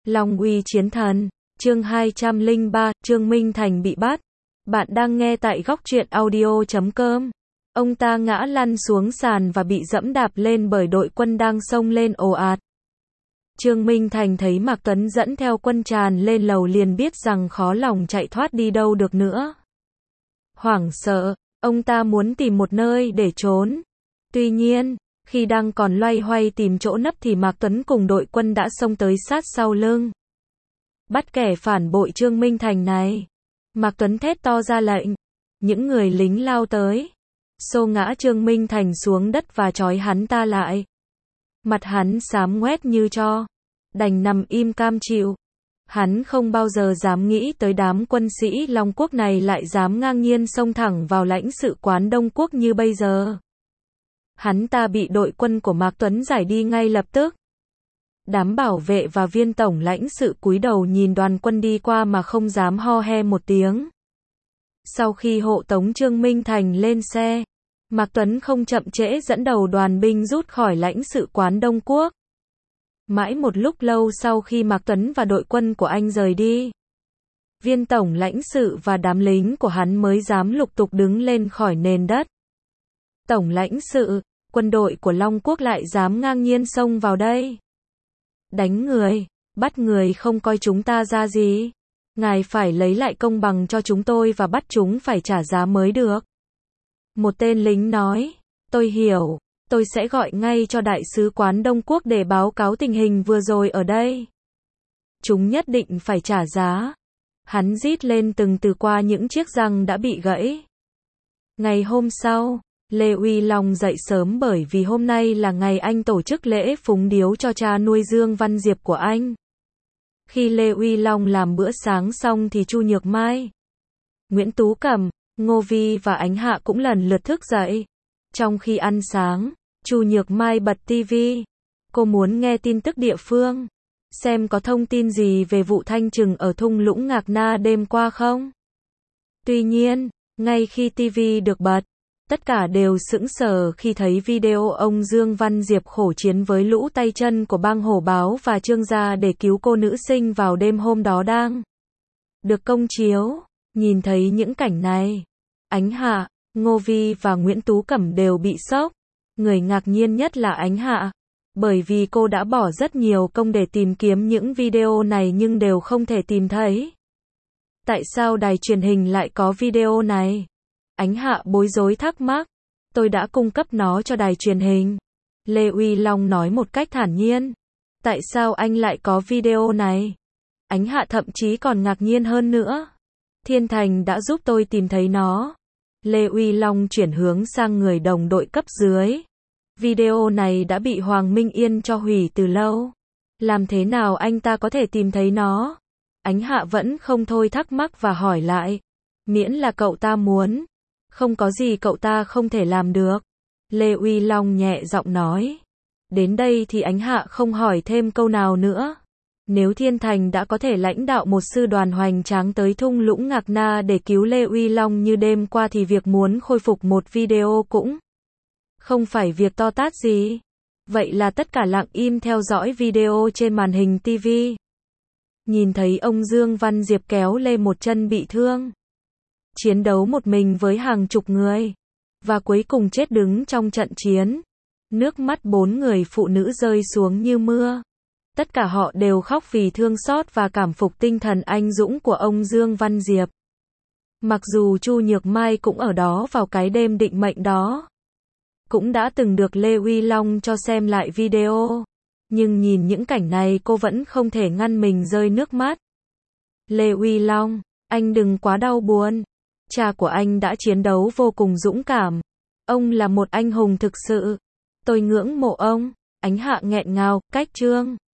Long uy chiến thần, chương 203, Trương Minh Thành bị bắt. Bạn đang nghe tại góc truyện audio.com. Ông ta ngã lăn xuống sàn và bị dẫm đạp lên bởi đội quân đang xông lên ồ ạt. Trương Minh Thành thấy Mạc Tuấn dẫn theo quân tràn lên lầu liền biết rằng khó lòng chạy thoát đi đâu được nữa. Hoảng sợ, ông ta muốn tìm một nơi để trốn. Tuy nhiên, khi đang còn loay hoay tìm chỗ nấp thì Mạc Tuấn cùng đội quân đã xông tới sát sau lưng. Bắt kẻ phản bội Trương Minh Thành này. Mạc Tuấn thét to ra lệnh. Những người lính lao tới, xô ngã Trương Minh Thành xuống đất và trói hắn ta lại. Mặt hắn xám ngoét như tro, đành nằm im cam chịu. Hắn không bao giờ dám nghĩ tới đám quân sĩ Long Quốc này lại dám ngang nhiên xông thẳng vào lãnh sự quán Đông Quốc như bây giờ. Hắn ta bị đội quân của Mạc Tuấn giải đi ngay lập tức. Đám bảo vệ và viên tổng lãnh sự cúi đầu nhìn đoàn quân đi qua mà không dám ho he một tiếng. Sau khi hộ tống Trương Minh Thành lên xe, Mạc Tuấn không chậm trễ dẫn đầu đoàn binh rút khỏi lãnh sự quán Đông Quốc. Mãi một lúc lâu sau khi Mạc Tuấn và đội quân của anh rời đi, viên tổng lãnh sự và đám lính của hắn mới dám lục tục đứng lên khỏi nền đất. Tổng lãnh sự, quân đội của Long Quốc lại dám ngang nhiên xông vào đây. Đánh người, bắt người không coi chúng ta ra gì. Ngài phải lấy lại công bằng cho chúng tôi và bắt chúng phải trả giá mới được. Một tên lính nói, tôi hiểu, tôi sẽ gọi ngay cho đại sứ quán Đông Quốc để báo cáo tình hình vừa rồi ở đây. Chúng nhất định phải trả giá. Hắn rít lên từng từ qua những chiếc răng đã bị gãy. Ngày hôm sau, Lê Uy Long dậy sớm bởi vì hôm nay là ngày anh tổ chức lễ phúng điếu cho cha nuôi Dương Văn Diệp của anh. Khi Lê Uy Long làm bữa sáng xong thì Chu Nhược Mai, Nguyễn Tú Cẩm, Ngô Vi và Ánh Hạ cũng lần lượt thức dậy. Trong khi ăn sáng, Chu Nhược Mai bật tivi. Cô muốn nghe tin tức địa phương, xem có thông tin gì về vụ thanh trừng ở thung lũng Ngạc Na đêm qua không. Tuy nhiên, ngay khi tivi được bật, tất cả đều sững sờ khi thấy video ông Dương Văn Diệp khổ chiến với lũ tay chân của bang Hổ Báo và Trương Gia để cứu cô nữ sinh vào đêm hôm đó đang được công chiếu. Nhìn thấy những cảnh này, Ánh Hạ, Ngô Vi và Nguyễn Tú Cẩm đều bị sốc. Người ngạc nhiên nhất là Ánh Hạ, bởi vì cô đã bỏ rất nhiều công để tìm kiếm những video này nhưng đều không thể tìm thấy. Tại sao đài truyền hình lại có video này? Ánh Hạ bối rối thắc mắc. Tôi đã cung cấp nó cho đài truyền hình. Lê Uy Long nói một cách thản nhiên. Tại sao anh lại có video này? Ánh Hạ thậm chí còn ngạc nhiên hơn nữa. Thiên Thành đã giúp tôi tìm thấy nó. Lê Uy Long chuyển hướng sang người đồng đội cấp dưới. Video này đã bị Hoàng Minh Yên cho hủy từ lâu. Làm thế nào anh ta có thể tìm thấy nó? Ánh Hạ vẫn không thôi thắc mắc và hỏi lại. Miễn là cậu ta muốn. Không có gì cậu ta không thể làm được. Lê Uy Long nhẹ giọng nói. Đến đây thì Ánh Hạ không hỏi thêm câu nào nữa. Nếu Thiên Thành đã có thể lãnh đạo một sư đoàn hoành tráng tới thung lũng Ngạc Na để cứu Lê Uy Long như đêm qua thì việc muốn khôi phục một video cũng không phải việc to tát gì. Vậy là tất cả lặng im theo dõi video trên màn hình TV. Nhìn thấy ông Dương Văn Diệp kéo lê một chân bị thương, chiến đấu một mình với hàng chục người, và cuối cùng chết đứng trong trận chiến. Nước mắt 4 người phụ nữ rơi xuống như mưa. Tất cả họ đều khóc vì thương xót và cảm phục tinh thần anh dũng của ông Dương Văn Diệp. Mặc dù Chu Nhược Mai cũng ở đó vào cái đêm định mệnh đó, cũng đã từng được Lê Uy Long cho xem lại video, nhưng nhìn những cảnh này cô vẫn không thể ngăn mình rơi nước mắt. Lê Uy Long, anh đừng quá đau buồn. Cha của anh đã chiến đấu vô cùng dũng cảm. Ông là một anh hùng thực sự. Tôi ngưỡng mộ ông. Ánh Hạ nghẹn ngào, cách Trương